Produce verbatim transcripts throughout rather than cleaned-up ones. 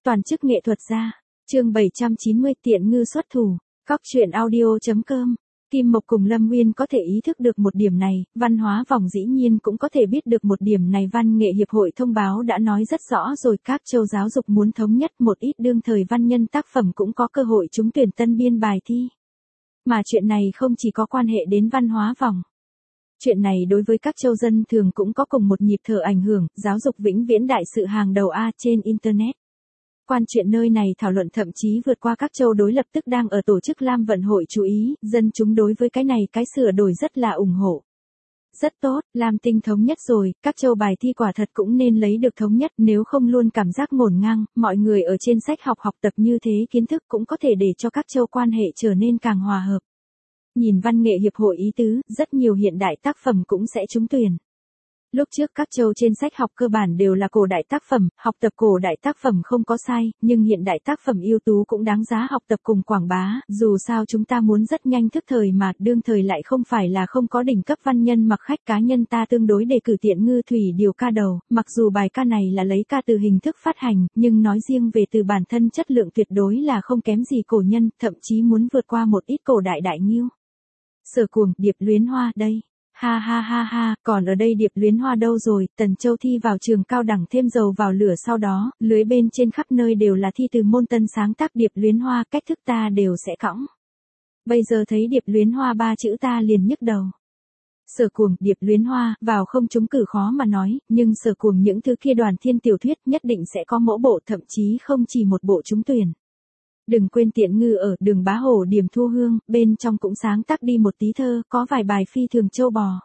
Toàn chức nghệ thuật gia. Chương bảy trăm chín mươi Tiện ngư xuất thủ. Cóc truyện audio.com. Kim Mộc cùng Lâm Nguyên có thể ý thức được một điểm này, văn hóa vòng dĩ nhiên cũng có thể biết được một điểm này. Văn nghệ hiệp hội thông báo đã nói rất rõ rồi, các châu giáo dục muốn thống nhất một ít đương thời văn nhân tác phẩm cũng có cơ hội trúng tuyển tân biên bài thi. Mà chuyện này không chỉ có quan hệ đến văn hóa vòng. Chuyện này đối với các châu dân thường cũng có cùng một nhịp thở ảnh hưởng, giáo dục vĩnh viễn đại sự hàng đầu A trên Internet. Quan chuyện nơi này thảo luận thậm chí vượt qua các châu đối lập tức đang ở tổ chức Lam Vận hội chú ý, dân chúng đối với cái này cái sửa đổi rất là ủng hộ. Rất tốt, Lam Tinh thống nhất rồi, các châu bài thi quả thật cũng nên lấy được thống nhất, nếu không luôn cảm giác ngổn ngang, mọi người ở trên sách học học tập như thế kiến thức cũng có thể để cho các châu quan hệ trở nên càng hòa hợp. Nhìn văn nghệ hiệp hội ý tứ, rất nhiều hiện đại tác phẩm cũng sẽ trúng tuyển. Lúc trước các châu trên sách học cơ bản đều là cổ đại tác phẩm, học tập cổ đại tác phẩm không có sai, nhưng hiện đại tác phẩm ưu tú cũng đáng giá học tập cùng quảng bá, dù sao chúng ta muốn rất nhanh thức thời mà, đương thời lại không phải là không có đỉnh cấp văn nhân mặc khách cá nhân ta tương đối đề cử Tiện ngư thủy điều ca đầu, mặc dù bài ca này là lấy ca từ hình thức phát hành, nhưng nói riêng về từ bản thân chất lượng tuyệt đối là không kém gì cổ nhân, thậm chí muốn vượt qua một ít cổ đại đại nghiêu. Sở Cuồng, Điệp Luyến Hoa, đây. Ha ha ha ha, còn ở đây Điệp Luyến Hoa đâu rồi, Tần Châu thi vào trường cao đẳng thêm dầu vào lửa sau đó, lưới bên trên khắp nơi đều là thi từ môn tân sáng tác Điệp Luyến Hoa, cách thức ta đều sẽ cõng. Bây giờ thấy Điệp Luyến Hoa ba chữ ta liền nhức đầu. Sở Cuồng, Điệp Luyến Hoa, vào không trúng cử khó mà nói, nhưng Sở Cuồng những thứ kia đoàn thiên tiểu thuyết nhất định sẽ có mẫu bộ, thậm chí không chỉ một bộ trúng tuyển. Đừng quên Tiện ngư ở Đường Bá Hổ Điểm Thu Hương, bên trong cũng sáng tác đi một tí thơ, có vài bài phi thường châu bò.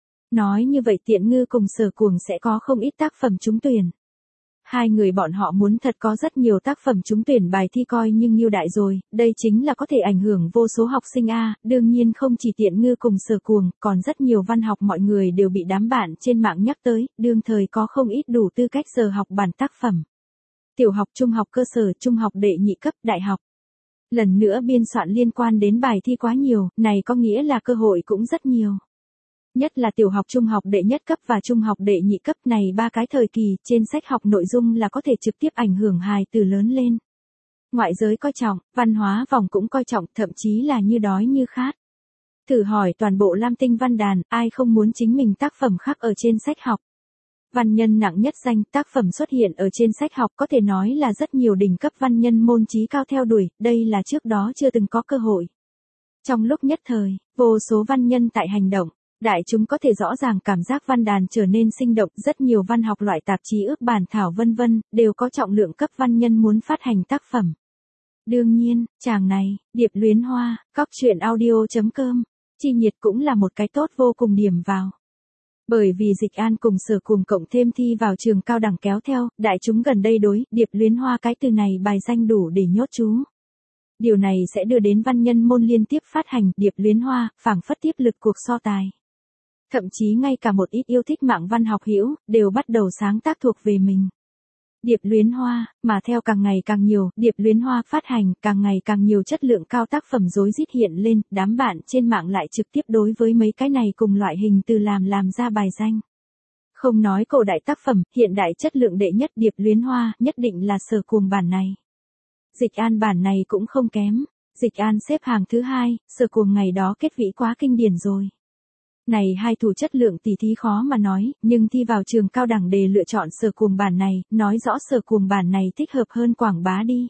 Nói như vậy Tiện ngư cùng Sở Cuồng sẽ có không ít tác phẩm trúng tuyển. Hai người bọn họ muốn thật có rất nhiều tác phẩm trúng tuyển bài thi coi nhưng nghiêu đại rồi, đây chính là có thể ảnh hưởng vô số học sinh A, đương nhiên không chỉ Tiện ngư cùng Sở Cuồng, còn rất nhiều văn học mọi người đều bị đám bạn trên mạng nhắc tới, đương thời có không ít đủ tư cách giờ học bản tác phẩm. Tiểu học, trung học cơ sở, trung học đệ nhị cấp, đại học. Lần nữa biên soạn liên quan đến bài thi quá nhiều, này có nghĩa là cơ hội cũng rất nhiều. Nhất là tiểu học, trung học đệ nhất cấp và trung học đệ nhị cấp này ba cái thời kỳ, trên sách học nội dung là có thể trực tiếp ảnh hưởng hài từ lớn lên. Ngoại giới coi trọng, văn hóa vòng cũng coi trọng, thậm chí là như đói như khát. Thử hỏi toàn bộ Lam Tinh văn đàn, ai không muốn chính mình tác phẩm khắc ở trên sách học. Văn nhân nặng nhất danh tác phẩm xuất hiện ở trên sách học có thể nói là rất nhiều đỉnh cấp văn nhân môn trí cao theo đuổi, đây là trước đó chưa từng có cơ hội. Trong lúc nhất thời, vô số văn nhân tại hành động, đại chúng có thể rõ ràng cảm giác văn đàn trở nên sinh động, rất nhiều văn học loại tạp chí ước bản thảo vân vân, đều có trọng lượng cấp văn nhân muốn phát hành tác phẩm. Đương nhiên, chàng này, Điệp Luyến Hoa, cóc truyện audio.com, chi nhiệt cũng là một cái tốt vô cùng điểm vào. Bởi vì Dịch An cùng Sở Cuồng cộng thêm thi vào trường cao đẳng kéo theo, đại chúng gần đây đối, Điệp Luyến Hoa cái từ này bài danh đủ để nhốt chú. Điều này sẽ đưa đến văn nhân môn liên tiếp phát hành Điệp Luyến Hoa, phảng phất tiếp lực cuộc so tài. Thậm chí ngay cả một ít yêu thích mạng văn học hữu đều bắt đầu sáng tác thuộc về mình. Điệp Luyến Hoa, mà theo càng ngày càng nhiều, Điệp Luyến Hoa phát hành, càng ngày càng nhiều chất lượng cao tác phẩm rối rít hiện lên, đám bạn trên mạng lại trực tiếp đối với mấy cái này cùng loại hình từ làm làm ra bài danh. Không nói cổ đại tác phẩm, hiện đại chất lượng đệ nhất Điệp Luyến Hoa, nhất định là Sở Cuồng bản này. Dịch An bản này cũng không kém, Dịch An xếp hàng thứ hai, Sở Cuồng ngày đó kết vĩ quá kinh điển rồi. Này hai thủ chất lượng tỷ thí khó mà nói, nhưng thi vào trường cao đẳng đề lựa chọn Sở Cuồng bản này, nói rõ Sở Cuồng bản này thích hợp hơn quảng bá đi.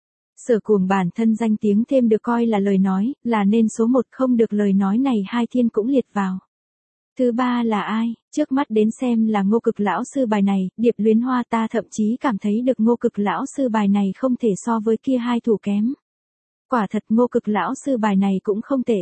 Sở Cuồng bản thân danh tiếng thêm được coi là lời nói, là nên số một, không được lời nói này hai thiên cũng liệt vào. Thứ ba là ai, trước mắt đến xem là Ngô Cực lão sư bài này, Điệp Luyến Hoa ta thậm chí cảm thấy được Ngô Cực lão sư bài này không thể so với kia hai thủ kém. Quả thật Ngô Cực lão sư bài này cũng không tệ.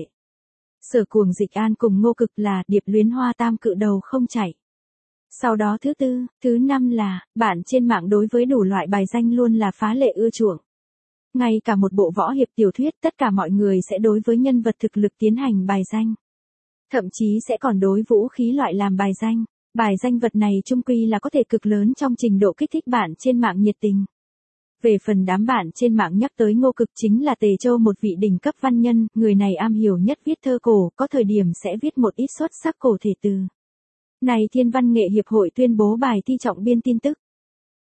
Sở Cuồng, Dịch An cùng Ngô Cực là Điệp Luyến Hoa tam cự đầu không chạy. Sau đó thứ tư, thứ năm là, bạn trên mạng đối với đủ loại bài danh luôn là phá lệ ưa chuộng. Ngay cả một bộ võ hiệp tiểu thuyết tất cả mọi người sẽ đối với nhân vật thực lực tiến hành bài danh. Thậm chí sẽ còn đối vũ khí loại làm bài danh. Bài danh vật này chung quy là có thể cực lớn trong trình độ kích thích bạn trên mạng nhiệt tình. Về phần đám bạn trên mạng nhắc tới Ngô Cực chính là Tề Châu một vị đỉnh cấp văn nhân, người này am hiểu nhất viết thơ cổ, có thời điểm sẽ viết một ít xuất sắc cổ thể từ. Này Thiên Văn Nghệ Hiệp hội tuyên bố bài thi trọng biên tin tức.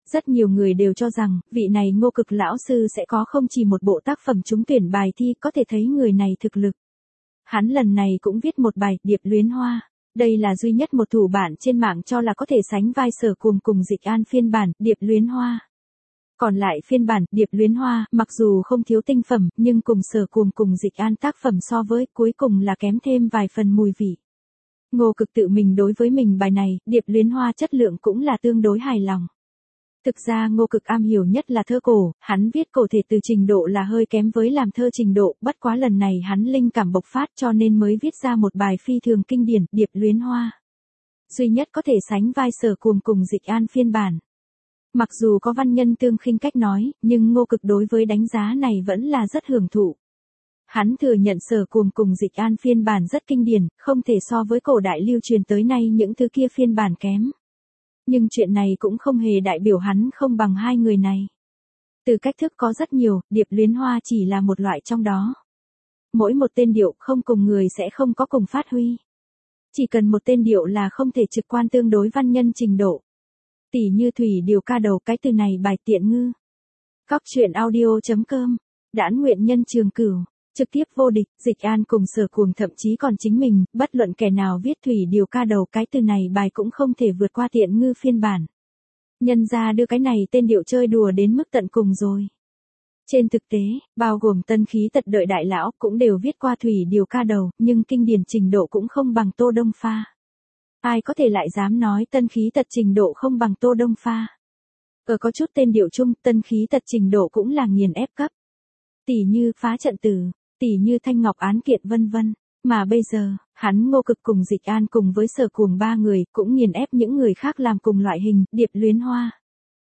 Rất nhiều người đều cho rằng, vị này Ngô Cực lão sư sẽ có không chỉ một bộ tác phẩm trúng tuyển bài thi, có thể thấy người này thực lực. Hắn lần này cũng viết một bài Điệp Luyến Hoa. Đây là duy nhất một thủ bản trên mạng cho là có thể sánh vai Sở Cuồng cùng Dịch An phiên bản Điệp Luyến Hoa. Còn lại phiên bản Điệp Luyến Hoa, mặc dù không thiếu tinh phẩm, nhưng cùng Sở Cuồng cùng Dịch An tác phẩm so với, cuối cùng là kém thêm vài phần mùi vị. Ngô Cực tự mình đối với mình bài này, Điệp Luyến Hoa chất lượng cũng là tương đối hài lòng. Thực ra Ngô Cực am hiểu nhất là thơ cổ, hắn viết cổ thể từ trình độ là hơi kém với làm thơ trình độ, bất quá lần này hắn linh cảm bộc phát cho nên mới viết ra một bài phi thường kinh điển, Điệp Luyến Hoa. Duy nhất có thể sánh vai Sở Cuồng cùng Dịch An phiên bản. Mặc dù có văn nhân tương khinh cách nói, nhưng Ngô Cực đối với đánh giá này vẫn là rất hưởng thụ. Hắn thừa nhận Sở Cuồng cùng Dịch An phiên bản rất kinh điển, không thể so với cổ đại lưu truyền tới nay những thứ kia phiên bản kém. Nhưng chuyện này cũng không hề đại biểu hắn không bằng hai người này. Từ cách thức có rất nhiều, Điệp Luyến Hoa chỉ là một loại trong đó. Mỗi một tên điệu không cùng người sẽ không có cùng phát huy. Chỉ cần một tên điệu là không thể trực quan tương đối văn nhân trình độ. Tỉ như thủy điều ca đầu, cái từ này bài Tiện Ngư. Cóc truyện audio chấm com, Đãn nguyện nhân Trường Cửu, trực tiếp vô địch, Dịch An cùng Sở Cuồng thậm chí còn chính mình, bất luận kẻ nào viết thủy điều ca đầu cái từ này bài cũng không thể vượt qua Tiện Ngư phiên bản. Nhân ra đưa cái này tên điệu chơi đùa đến mức tận cùng rồi. Trên thực tế, bao gồm Tân Khí Tật đợi đại lão cũng đều viết qua thủy điều ca đầu, nhưng kinh điển trình độ cũng không bằng Tô Đông Pha. Ai có thể lại dám nói Tân Khí Tật trình độ không bằng Tô Đông Pha. Ở có chút tên điệu chung, Tân Khí Tật trình độ cũng là nghiền ép cấp. Tỷ như Phá Trận Tử, tỷ như Thanh Ngọc Án Kiện vân vân. Mà bây giờ, hắn Ngô Cực cùng Dịch An cùng với Sở Cuồng ba người cũng nghiền ép những người khác làm cùng loại hình Điệp Luyến Hoa.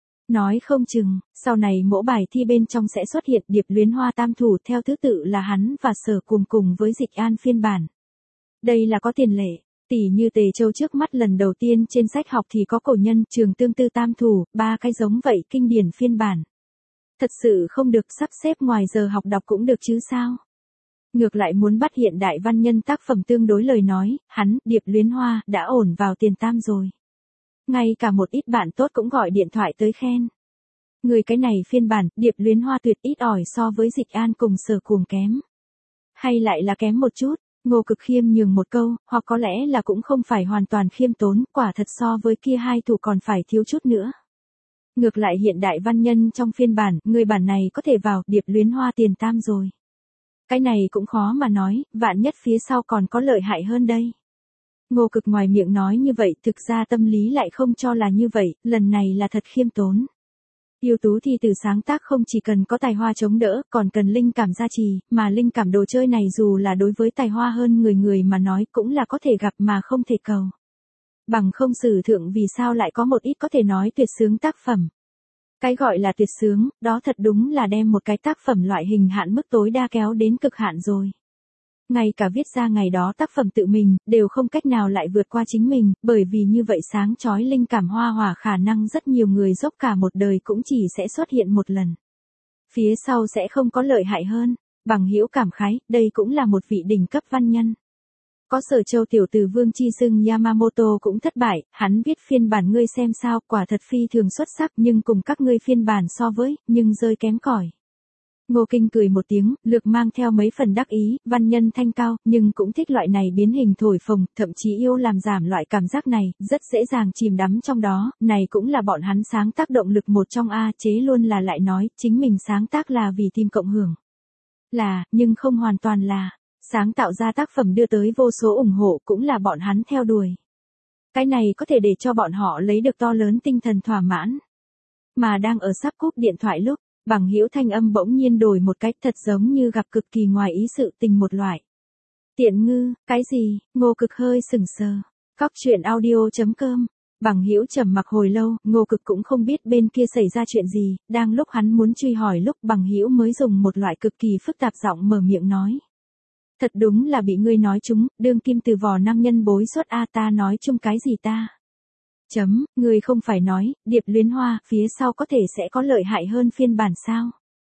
Nói không chừng, sau này mỗi bài thi bên trong sẽ xuất hiện Điệp Luyến Hoa tam thủ theo thứ tự là hắn và Sở Cuồng cùng với Dịch An phiên bản. Đây là có tiền lệ. Tỷ như Tề Châu trước mắt lần đầu tiên trên sách học thì có cổ nhân Trường Tương Tư tam thủ, ba cái giống vậy kinh điển phiên bản. Thật sự không được sắp xếp ngoài giờ học đọc cũng được chứ sao? Ngược lại muốn bắt hiện đại văn nhân tác phẩm tương đối lời nói, hắn, Điệp Luyến Hoa, đã ổn vào tiền tam rồi. Ngay cả một ít bạn tốt cũng gọi điện thoại tới khen. Người cái này phiên bản, Điệp Luyến Hoa tuyệt ít ỏi so với Dịch An cùng Sở Cuồng kém. Hay lại là kém một chút. Ngô Cực khiêm nhường một câu, hoặc có lẽ là cũng không phải hoàn toàn khiêm tốn, quả thật so với kia hai thủ còn phải thiếu chút nữa. Ngược lại hiện đại văn nhân trong phiên bản, người bản này có thể vào Điệp Luyến Hoa tiền tam rồi. Cái này cũng khó mà nói, vạn nhất phía sau còn có lợi hại hơn đây. Ngô Cực ngoài miệng nói như vậy, thực ra tâm lý lại không cho là như vậy, lần này là thật khiêm tốn. Ưu tú thi từ sáng tác không chỉ cần có tài hoa chống đỡ, còn cần linh cảm gia trì, mà linh cảm đồ chơi này dù là đối với tài hoa hơn người người mà nói cũng là có thể gặp mà không thể cầu. Bằng không sử thượng vì sao lại có một ít có thể nói tuyệt sướng tác phẩm. Cái gọi là tuyệt sướng, đó thật đúng là đem một cái tác phẩm loại hình hạn mức tối đa kéo đến cực hạn rồi. Ngay cả viết ra ngày đó tác phẩm tự mình, đều không cách nào lại vượt qua chính mình, bởi vì như vậy sáng chói linh cảm hoa hỏa khả năng rất nhiều người dốc cả một đời cũng chỉ sẽ xuất hiện một lần. Phía sau sẽ không có lợi hại hơn, Bằng Hữu cảm khái, đây cũng là một vị đỉnh cấp văn nhân. Có Sở Châu tiểu tử Vương Chi Sưng Yamamoto cũng thất bại, hắn viết phiên bản ngươi xem sao, quả thật phi thường xuất sắc nhưng cùng các ngươi phiên bản so với, nhưng rơi kém cỏi. Ngô Kinh cười một tiếng, lược mang theo mấy phần đắc ý, văn nhân thanh cao, nhưng cũng thích loại này biến hình thổi phồng, thậm chí yêu làm giảm loại cảm giác này, rất dễ dàng chìm đắm trong đó, này cũng là bọn hắn sáng tác động lực một trong A chế luôn là lại nói, chính mình sáng tác là vì tìm cộng hưởng. Là, nhưng không hoàn toàn là, sáng tạo ra tác phẩm đưa tới vô số ủng hộ cũng là bọn hắn theo đuổi. Cái này có thể để cho bọn họ lấy được to lớn tinh thần thỏa mãn. Mà đang ở sắp cúp điện thoại lúc, Bằng Hữu thanh âm bỗng nhiên đổi một cách thật giống như gặp cực kỳ ngoài ý sự tình một loại. Tiện Ngư, cái gì? Ngô Cực hơi sừng sờ. Cóc truyện audio chấm com. Bằng Hữu trầm mặc hồi lâu, Ngô Cực cũng không biết bên kia xảy ra chuyện gì, đang lúc hắn muốn truy hỏi lúc Bằng Hữu mới dùng một loại cực kỳ phức tạp giọng mở miệng nói. Thật đúng là bị ngươi nói chúng, đương kim từ vò năng nhân bối xuất a ta nói chung cái gì ta? Chấm, ngươi không phải nói, Điệp Luyến Hoa, phía sau có thể sẽ có lợi hại hơn phiên bản sao?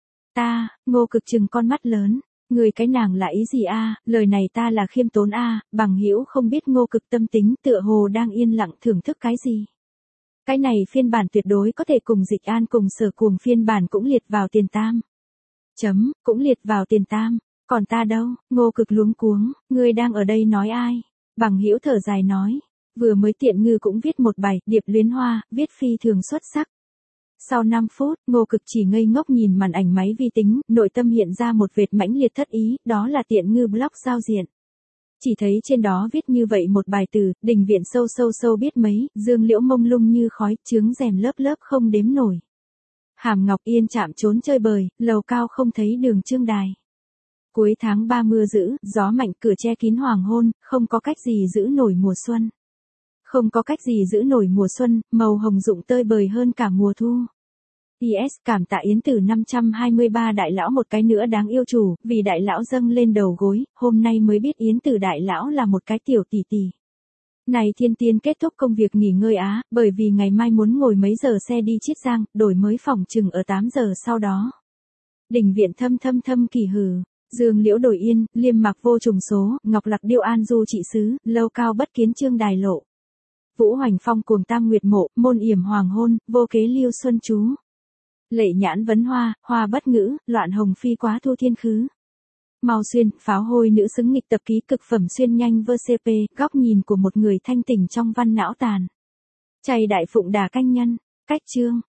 Ta, Ngô Cực trừng con mắt lớn, ngươi cái nàng là ý gì a? Lời này ta là khiêm tốn a. Bằng Hữu không biết Ngô Cực tâm tính tựa hồ đang yên lặng thưởng thức cái gì. Cái này phiên bản tuyệt đối có thể cùng Dịch An cùng Sở Cuồng phiên bản cũng liệt vào tiền tam. Chấm, cũng liệt vào tiền tam. Còn ta đâu? Ngô Cực luống cuống, ngươi đang ở đây nói ai? Bằng Hữu thở dài nói, vừa mới Tiện Ngư cũng viết một bài, Điệp Luyến Hoa, viết phi thường xuất sắc. Sau năm phút, Ngô Cực chỉ ngây ngốc nhìn màn ảnh máy vi tính, nội tâm hiện ra một vệt mãnh liệt thất ý, đó là Tiện Ngư blog giao diện. Chỉ thấy trên đó viết như vậy một bài từ, đình viện sâu sâu sâu biết mấy, dương liễu mông lung như khói, chướng rèm lớp lớp không đếm nổi. Hàm Ngọc Yên chạm trốn chơi bời, lầu cao không thấy đường trương đài. Cuối tháng ba mưa dữ, gió mạnh cửa che kín hoàng hôn, không có cách gì giữ nổi mùa xuân. Không có cách gì giữ nổi mùa xuân, màu hồng rụng tơi bời hơn cả mùa thu. pê ét cảm tạ Yến Tử năm trăm hai mươi ba đại lão một cái nữa đáng yêu chủ, vì đại lão dâng lên đầu gối, hôm nay mới biết Yến Tử đại lão là một cái tiểu tỷ tỷ. Này Thiên Tiên kết thúc công việc nghỉ ngơi á, bởi vì ngày mai muốn ngồi mấy giờ xe đi Chiết Giang, đổi mới phòng chừng ở tám giờ sau đó. Đình viện thâm thâm thâm kỳ hừ, Dương Liễu đổi yên, Liêm Mạc vô trùng số, Ngọc Lạc điêu an du trị xứ, lâu cao bất kiến trương đài lộ. Vũ Hoành Phong cuồng tam nguyệt mộ, môn yểm hoàng hôn, vô kế lưu xuân chú. Lệ nhãn vấn hoa, hoa bất ngữ, loạn hồng phi quá thu thiên khứ. Mau xuyên, pháo hôi nữ xứng nghịch tập ký cực phẩm xuyên nhanh vơ xê pê, góc nhìn của một người thanh tỉnh trong văn não tàn. Chày đại phụng đà canh nhân, cách chương.